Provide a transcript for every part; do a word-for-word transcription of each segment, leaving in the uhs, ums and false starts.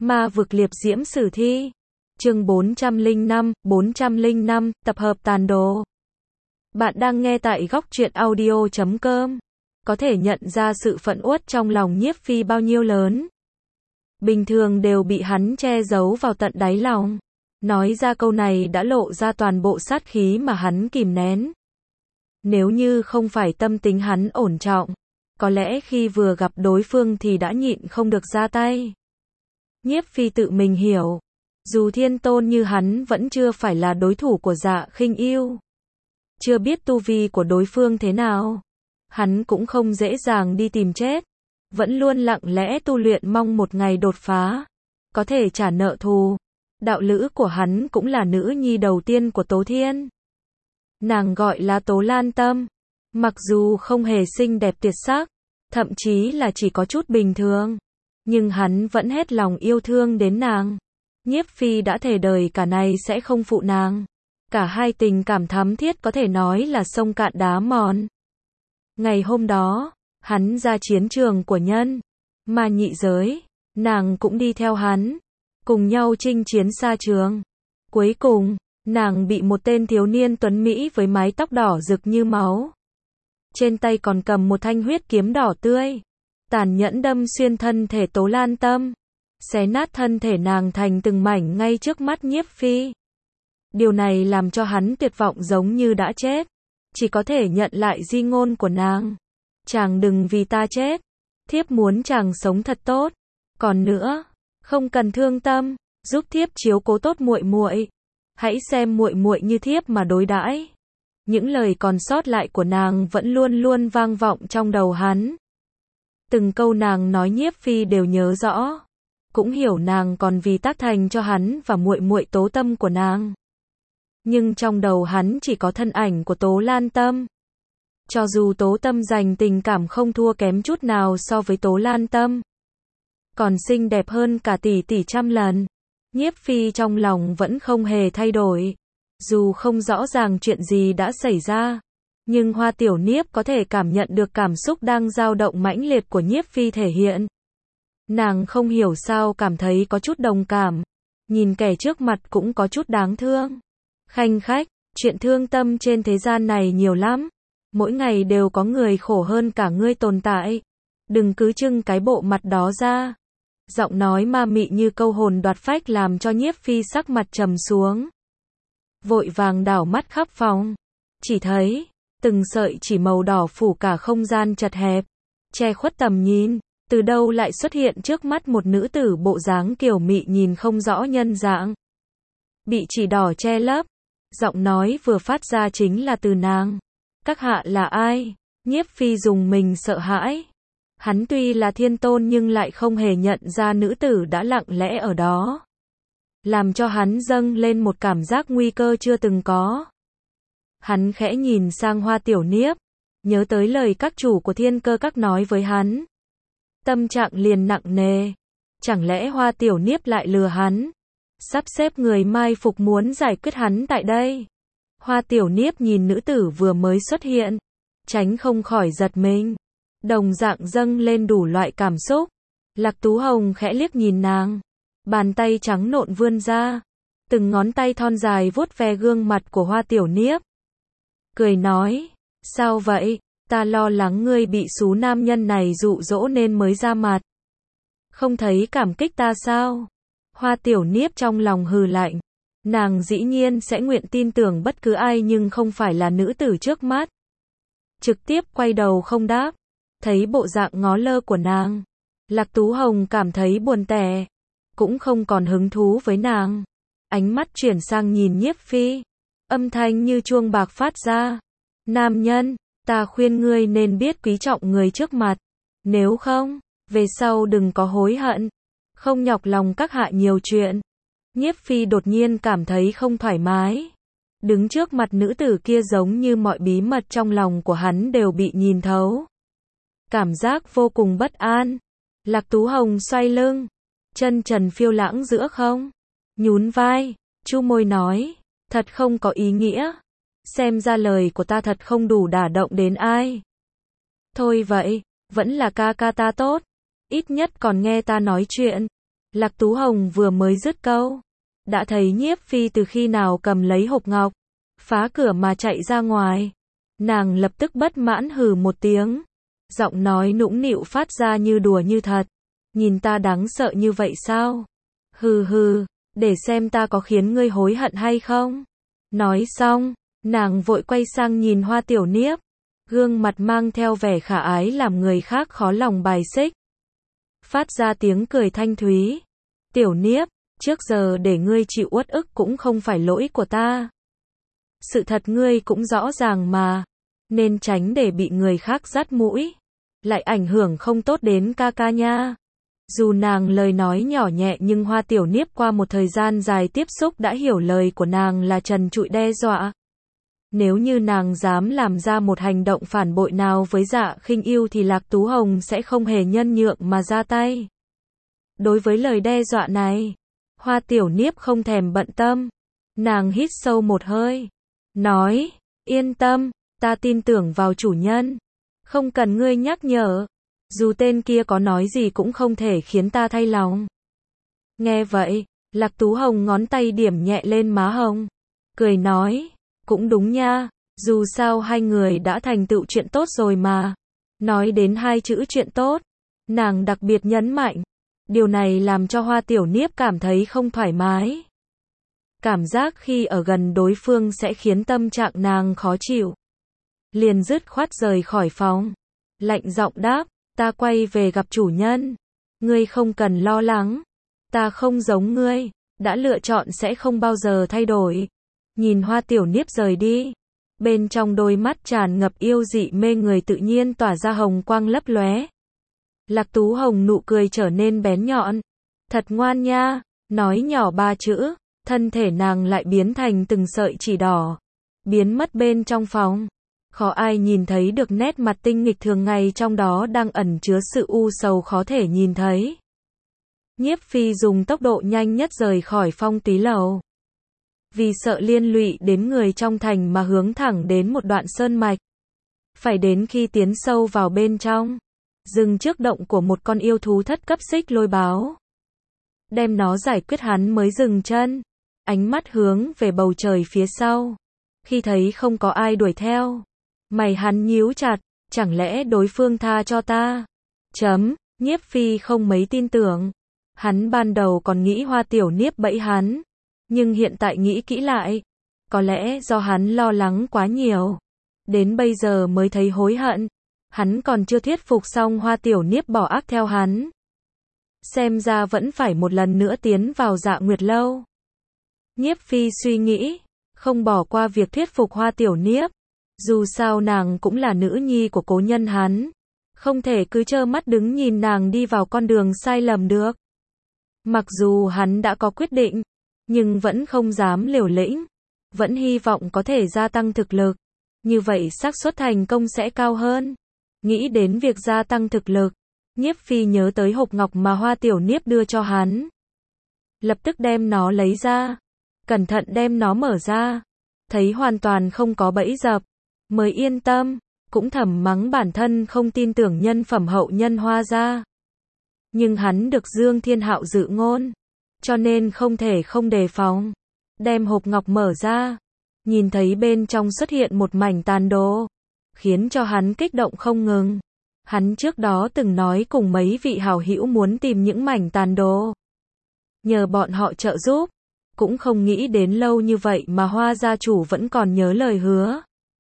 Ma vực liệp diễm sử thi. Chương bốn trăm lẻ năm, bốn trăm lẻ năm, tập hợp tàn đồ. Bạn đang nghe tại góc truyện audio chấm com. Có thể nhận ra sự phẫn uất trong lòng Nhiếp Phi bao nhiêu lớn. Bình thường đều bị hắn che giấu vào tận đáy lòng. Nói ra câu này đã lộ ra toàn bộ sát khí mà hắn kìm nén. Nếu như không phải tâm tính hắn ổn trọng, có lẽ khi vừa gặp đối phương thì đã nhịn không được ra tay. Nhiếp Phi tự mình hiểu, dù thiên tôn như hắn vẫn chưa phải là đối thủ của Dạ Khinh Yêu. Chưa biết tu vi của đối phương thế nào, hắn cũng không dễ dàng đi tìm chết, vẫn luôn lặng lẽ tu luyện mong một ngày đột phá, có thể trả nợ thù. Đạo lữ của hắn cũng là nữ nhi đầu tiên của Tố Thiên. Nàng gọi là Tố Lan Tâm, mặc dù không hề xinh đẹp tuyệt sắc, thậm chí là chỉ có chút bình thường, nhưng hắn vẫn hết lòng yêu thương đến nàng. Nhiếp Phi đã thề đời cả này sẽ không phụ nàng. Cả hai tình cảm thắm thiết có thể nói là sông cạn đá mòn. Ngày hôm đó, hắn ra chiến trường của nhân, mà nhị giới, nàng cũng đi theo hắn, cùng nhau chinh chiến xa trường. Cuối cùng, nàng bị một tên thiếu niên tuấn Mỹ với mái tóc đỏ rực như máu, trên tay còn cầm một thanh huyết kiếm đỏ tươi, tàn nhẫn đâm xuyên thân thể Tố Lan Tâm, xé nát thân thể nàng thành từng mảnh ngay trước mắt Nhiếp Phi. Điều này làm cho hắn tuyệt vọng giống như đã chết, chỉ có thể nhận lại di ngôn của nàng. Chàng đừng vì ta chết, thiếp muốn chàng sống thật tốt. Còn nữa, không cần thương tâm, giúp thiếp chiếu cố tốt muội muội. Hãy xem muội muội như thiếp mà đối đãi. Những lời còn sót lại của nàng vẫn luôn luôn vang vọng trong đầu hắn. Từng câu nàng nói Nhiếp Phi đều nhớ rõ, cũng hiểu nàng còn vì tác thành cho hắn và muội muội Tố Tâm của nàng. Nhưng trong đầu hắn chỉ có thân ảnh của Tố Lan Tâm. Cho dù Tố Tâm dành tình cảm không thua kém chút nào so với Tố Lan Tâm, còn xinh đẹp hơn cả tỷ tỷ trăm lần, Nhiếp Phi trong lòng vẫn không hề thay đổi. Dù không rõ ràng chuyện gì đã xảy ra, nhưng Hoa Tiểu Niếp có thể cảm nhận được cảm xúc đang dao động mãnh liệt của Nhiếp Phi thể hiện. Nàng không hiểu sao cảm thấy có chút đồng cảm, nhìn kẻ trước mặt cũng có chút đáng thương. Khanh khách, chuyện thương tâm trên thế gian này nhiều lắm, mỗi ngày đều có người khổ hơn cả ngươi tồn tại. Đừng cứ trưng cái bộ mặt đó ra. Giọng nói ma mị như câu hồn đoạt phách làm cho Nhiếp Phi sắc mặt trầm xuống. Vội vàng đảo mắt khắp phòng, chỉ thấy từng sợi chỉ màu đỏ phủ cả không gian chật hẹp, che khuất tầm nhìn. Từ đâu lại xuất hiện trước mắt một nữ tử bộ dáng kiều mị nhìn không rõ nhân dạng, bị chỉ đỏ che lấp. Giọng nói vừa phát ra chính là từ nàng. Các hạ là ai? Nhiếp Phi dùng mình sợ hãi. Hắn tuy là thiên tôn nhưng lại không hề nhận ra nữ tử đã lặng lẽ ở đó, làm cho hắn dâng lên một cảm giác nguy cơ chưa từng có. Hắn khẽ nhìn sang Hoa Tiểu Niếp, nhớ tới lời các chủ của Thiên Cơ Các nói với hắn. Tâm trạng liền nặng nề. Chẳng lẽ Hoa Tiểu Niếp lại lừa hắn, sắp xếp người mai phục muốn giải quyết hắn tại đây? Hoa Tiểu Niếp nhìn nữ tử vừa mới xuất hiện, tránh không khỏi giật mình, đồng dạng dâng lên đủ loại cảm xúc. Lạc Tú Hồng khẽ liếc nhìn nàng, bàn tay trắng nộn vươn ra, từng ngón tay thon dài vuốt ve gương mặt của Hoa Tiểu Niếp, cười nói, sao vậy? Ta lo lắng ngươi bị xú nam nhân này dụ dỗ nên mới ra mặt. Không thấy cảm kích ta sao? Hoa Tiểu Niếp trong lòng hừ lạnh. Nàng dĩ nhiên sẽ nguyện tin tưởng bất cứ ai nhưng không phải là nữ tử trước mắt. Trực tiếp quay đầu không đáp. Thấy bộ dạng ngó lơ của nàng, Lạc Tú Hồng cảm thấy buồn tẻ, cũng không còn hứng thú với nàng. Ánh mắt chuyển sang nhìn Nhiếp Phi, âm thanh như chuông bạc phát ra. Nam nhân, ta khuyên ngươi nên biết quý trọng người trước mặt, nếu không, về sau đừng có hối hận. Không nhọc lòng các hạ nhiều chuyện. Nhiếp Phi đột nhiên cảm thấy không thoải mái. Đứng trước mặt nữ tử kia giống như mọi bí mật trong lòng của hắn đều bị nhìn thấu. Cảm giác vô cùng bất an. Lạc Tú Hồng xoay lưng, chân trần phiêu lãng giữa không, nhún vai, chu môi nói, thật không có ý nghĩa. Xem ra lời của ta thật không đủ đả động đến ai. Thôi vậy, vẫn là ca ca ta tốt, ít nhất còn nghe ta nói chuyện. Lạc Tú Hồng vừa mới dứt câu, đã thấy Nhiếp Phi từ khi nào cầm lấy hộp ngọc, phá cửa mà chạy ra ngoài. Nàng lập tức bất mãn hừ một tiếng, giọng nói nũng nịu phát ra như đùa như thật. Nhìn ta đáng sợ như vậy sao? Hừ hừ, để xem ta có khiến ngươi hối hận hay không. Nói xong, nàng vội quay sang nhìn Hoa Tiểu Niếp, gương mặt mang theo vẻ khả ái làm người khác khó lòng bài xích. Phát ra tiếng cười thanh thúy. Tiểu Niếp, trước giờ để ngươi chịu uất ức cũng không phải lỗi của ta. Sự thật ngươi cũng rõ ràng mà, nên tránh để bị người khác dắt mũi, lại ảnh hưởng không tốt đến ca ca nha. Dù nàng lời nói nhỏ nhẹ nhưng Hoa Tiểu Niếp qua một thời gian dài tiếp xúc đã hiểu lời của nàng là trần trụi đe dọa. Nếu như nàng dám làm ra một hành động phản bội nào với Dạ Khinh Yêu thì Lạc Tú Hồng sẽ không hề nhân nhượng mà ra tay. Đối với lời đe dọa này, Hoa Tiểu Niếp không thèm bận tâm. Nàng hít sâu một hơi, nói, yên tâm, ta tin tưởng vào chủ nhân. Không cần ngươi nhắc nhở. Dù tên kia có nói gì cũng không thể khiến ta thay lòng. Nghe vậy, Lạc Tú Hồng ngón tay điểm nhẹ lên má Hồng, cười nói, cũng đúng nha, dù sao hai người đã thành tựu chuyện tốt rồi mà. Nói đến hai chữ chuyện tốt, nàng đặc biệt nhấn mạnh. Điều này làm cho Hoa Tiểu Niếp cảm thấy không thoải mái. Cảm giác khi ở gần đối phương sẽ khiến tâm trạng nàng khó chịu. Liền dứt khoát rời khỏi phòng. Lạnh giọng đáp, ta quay về gặp chủ nhân. Ngươi không cần lo lắng. Ta không giống ngươi, đã lựa chọn sẽ không bao giờ thay đổi. Nhìn Hoa Tiểu Niếp rời đi, bên trong đôi mắt tràn ngập yêu dị mê người tự nhiên tỏa ra hồng quang lấp lóe. Lạc Tú Hồng nụ cười trở nên bén nhọn. Thật ngoan nha, nói nhỏ ba chữ, thân thể nàng lại biến thành từng sợi chỉ đỏ, biến mất bên trong phòng. Khó ai nhìn thấy được nét mặt tinh nghịch thường ngày trong đó đang ẩn chứa sự u sầu khó thể nhìn thấy. Nhiếp Phi dùng tốc độ nhanh nhất rời khỏi Phong Túy lầu. Vì sợ liên lụy đến người trong thành mà hướng thẳng đến một đoạn sơn mạch. Phải đến khi tiến sâu vào bên trong, dừng trước động của một con yêu thú thất cấp xích lôi báo. Đem nó giải quyết hắn mới dừng chân, ánh mắt hướng về bầu trời phía sau. Khi thấy không có ai đuổi theo, mày hắn nhíu chặt, chẳng lẽ đối phương tha cho ta? Chấm, Nhiếp Phi không mấy tin tưởng. Hắn ban đầu còn nghĩ Hoa Tiểu Niếp bẫy hắn, nhưng hiện tại nghĩ kỹ lại, có lẽ do hắn lo lắng quá nhiều, đến bây giờ mới thấy hối hận. Hắn còn chưa thuyết phục xong Hoa Tiểu Niếp bỏ ác theo hắn. Xem ra vẫn phải một lần nữa tiến vào Dạ Nguyệt lâu. Nhiếp Phi suy nghĩ, không bỏ qua việc thuyết phục Hoa Tiểu Niếp. Dù sao nàng cũng là nữ nhi của cố nhân hắn, không thể cứ trơ mắt đứng nhìn nàng đi vào con đường sai lầm được. Mặc dù hắn đã có quyết định, nhưng vẫn không dám liều lĩnh, vẫn hy vọng có thể gia tăng thực lực, như vậy xác suất thành công sẽ cao hơn. Nghĩ đến việc gia tăng thực lực, Nhiếp Phi nhớ tới hộp ngọc mà Hoa Tiểu Niếp đưa cho hắn. Lập tức đem nó lấy ra, cẩn thận đem nó mở ra, thấy hoàn toàn không có bẫy dập, mới yên tâm, cũng thầm mắng bản thân không tin tưởng nhân phẩm hậu nhân Hoa gia. Nhưng hắn được Dương Thiên Hạo dự ngôn, cho nên không thể không đề phòng. Đem hộp ngọc mở ra, nhìn thấy bên trong xuất hiện một mảnh tàn đồ, khiến cho hắn kích động không ngừng. Hắn trước đó từng nói cùng mấy vị hảo hữu muốn tìm những mảnh tàn đồ, nhờ bọn họ trợ giúp, cũng không nghĩ đến lâu như vậy mà Hoa gia chủ vẫn còn nhớ lời hứa.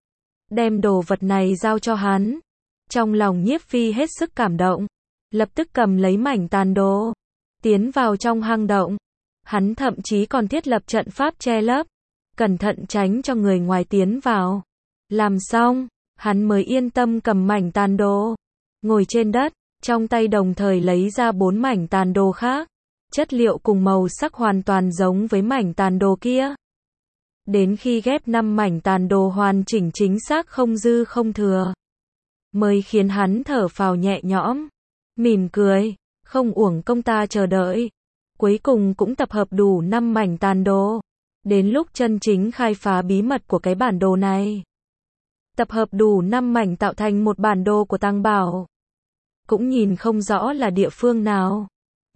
Đem đồ vật này giao cho hắn, trong lòng Nhiếp Phi hết sức cảm động, lập tức cầm lấy mảnh tàn đồ, tiến vào trong hang động. Hắn thậm chí còn thiết lập trận pháp che lấp, cẩn thận tránh cho người ngoài tiến vào. Làm xong, hắn mới yên tâm cầm mảnh tàn đồ, ngồi trên đất, trong tay đồng thời lấy ra bốn mảnh tàn đồ khác, chất liệu cùng màu sắc hoàn toàn giống với mảnh tàn đồ kia. Đến khi ghép năm mảnh tàn đồ hoàn chỉnh chính xác không dư không thừa, mới khiến hắn thở phào nhẹ nhõm, mỉm cười, không uổng công ta chờ đợi. Cuối cùng cũng tập hợp đủ năm mảnh tàn đồ. Đến lúc chân chính khai phá bí mật của cái bản đồ này, tập hợp đủ năm mảnh tạo thành một bản đồ của tàng bảo. Cũng nhìn không rõ là địa phương nào,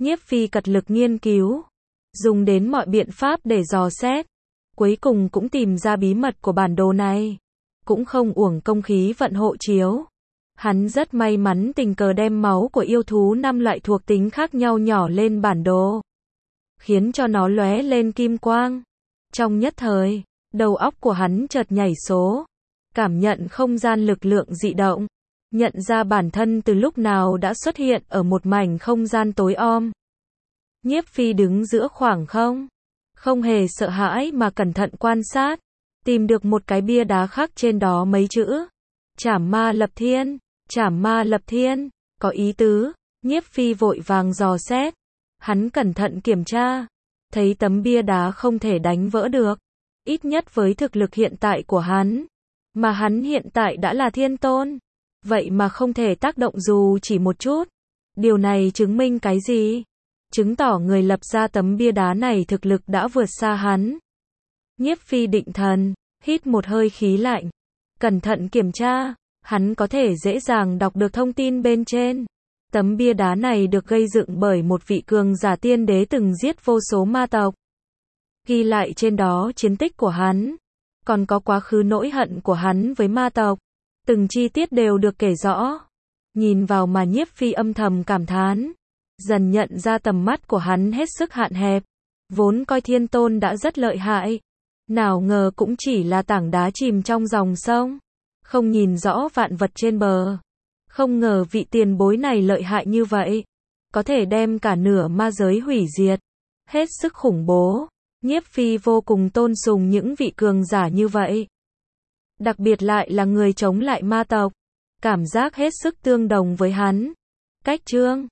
Nhiếp Phi cật lực nghiên cứu, dùng đến mọi biện pháp để dò xét, cuối cùng cũng tìm ra bí mật của bản đồ này. Cũng không uổng công khí vận hộ chiếu. Hắn rất may mắn tình cờ đem máu của yêu thú năm loại thuộc tính khác nhau nhỏ lên bản đồ, khiến cho nó lóe lên kim quang. Trong nhất thời, đầu óc của hắn chợt nhảy số, cảm nhận không gian lực lượng dị động, nhận ra bản thân từ lúc nào đã xuất hiện ở một mảnh không gian tối om. Nhiếp Phi đứng giữa khoảng không, không hề sợ hãi mà cẩn thận quan sát, tìm được một cái bia đá khắc trên đó mấy chữ: Trảm Ma Lập Thiên, Trảm Ma Lập Thiên, có ý tứ. Nhiếp Phi vội vàng dò xét, hắn cẩn thận kiểm tra, thấy tấm bia đá không thể đánh vỡ được, ít nhất với thực lực hiện tại của hắn, mà hắn hiện tại đã là thiên tôn, vậy mà không thể tác động dù chỉ một chút. Điều này chứng minh cái gì? Chứng tỏ người lập ra tấm bia đá này thực lực đã vượt xa hắn. Nhiếp Phi định thần, hít một hơi khí lạnh, cẩn thận kiểm tra, hắn có thể dễ dàng đọc được thông tin bên trên. Tấm bia đá này được gây dựng bởi một vị cường giả tiên đế từng giết vô số ma tộc. Ghi lại trên đó chiến tích của hắn, còn có quá khứ nỗi hận của hắn với ma tộc. Từng chi tiết đều được kể rõ. Nhìn vào mà Nhiếp Phi âm thầm cảm thán, dần nhận ra tầm mắt của hắn hết sức hạn hẹp. Vốn coi thiên tôn đã rất lợi hại, nào ngờ cũng chỉ là tảng đá chìm trong dòng sông, không nhìn rõ vạn vật trên bờ. Không ngờ vị tiền bối này lợi hại như vậy, có thể đem cả nửa ma giới hủy diệt, hết sức khủng bố. Nhiếp Phi vô cùng tôn sùng những vị cường giả như vậy, đặc biệt lại là người chống lại ma tộc, cảm giác hết sức tương đồng với hắn. Cách chương